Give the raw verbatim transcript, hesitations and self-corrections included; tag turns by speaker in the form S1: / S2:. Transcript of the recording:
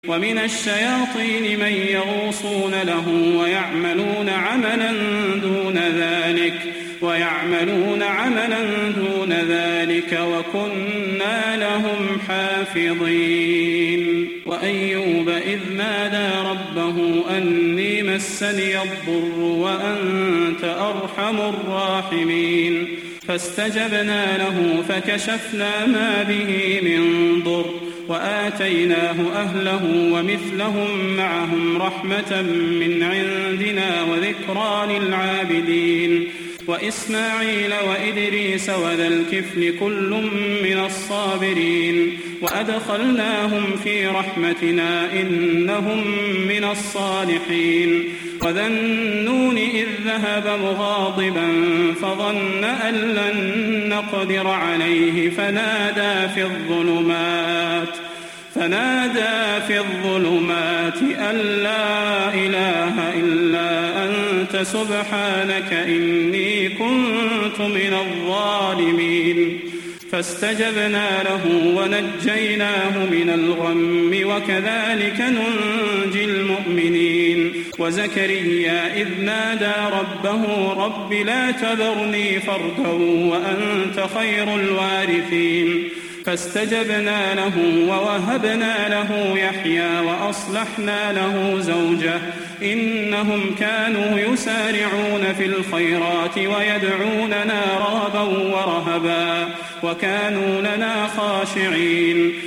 S1: ومن الشياطين من يغوصون له ويعملون عملا دون ذلك ويعملون عملا دون ذلك وكنا لهم حافظين. وأيوب إذ نادى ربه أني مسني الضر وأنت أرحم الراحمين فاستجبنا له فكشفنا ما به من ضر وآتيناه أهله ومثلهم معهم رحمة من عندنا وذكرى للعابدين. وإسماعيل وإدريس وذا الكفل كل من الصابرين وأدخلناهم في رحمتنا إنهم من الصالحين. وذا النون إذ ذهب مغاضبا فظن أن لن نقدر عليه فنادى في الظلمات فنادى في الظلمات أن لا إله إلا أنت سبحانك إني كنت من الظالمين. فاستجبنا له ونجيناه من الغم وكذلك ننجي المؤمنين. وزكريا إذ نادى ربه رب لا تذرني فردا وأنت خير الوارثين فاستجبنا له ووهبنا له يحيى وأصلحنا له زوجه إنهم كانوا يسارعون في الخيرات ويدعوننا رغبا ورهبا وكانوا لنا خاشعين.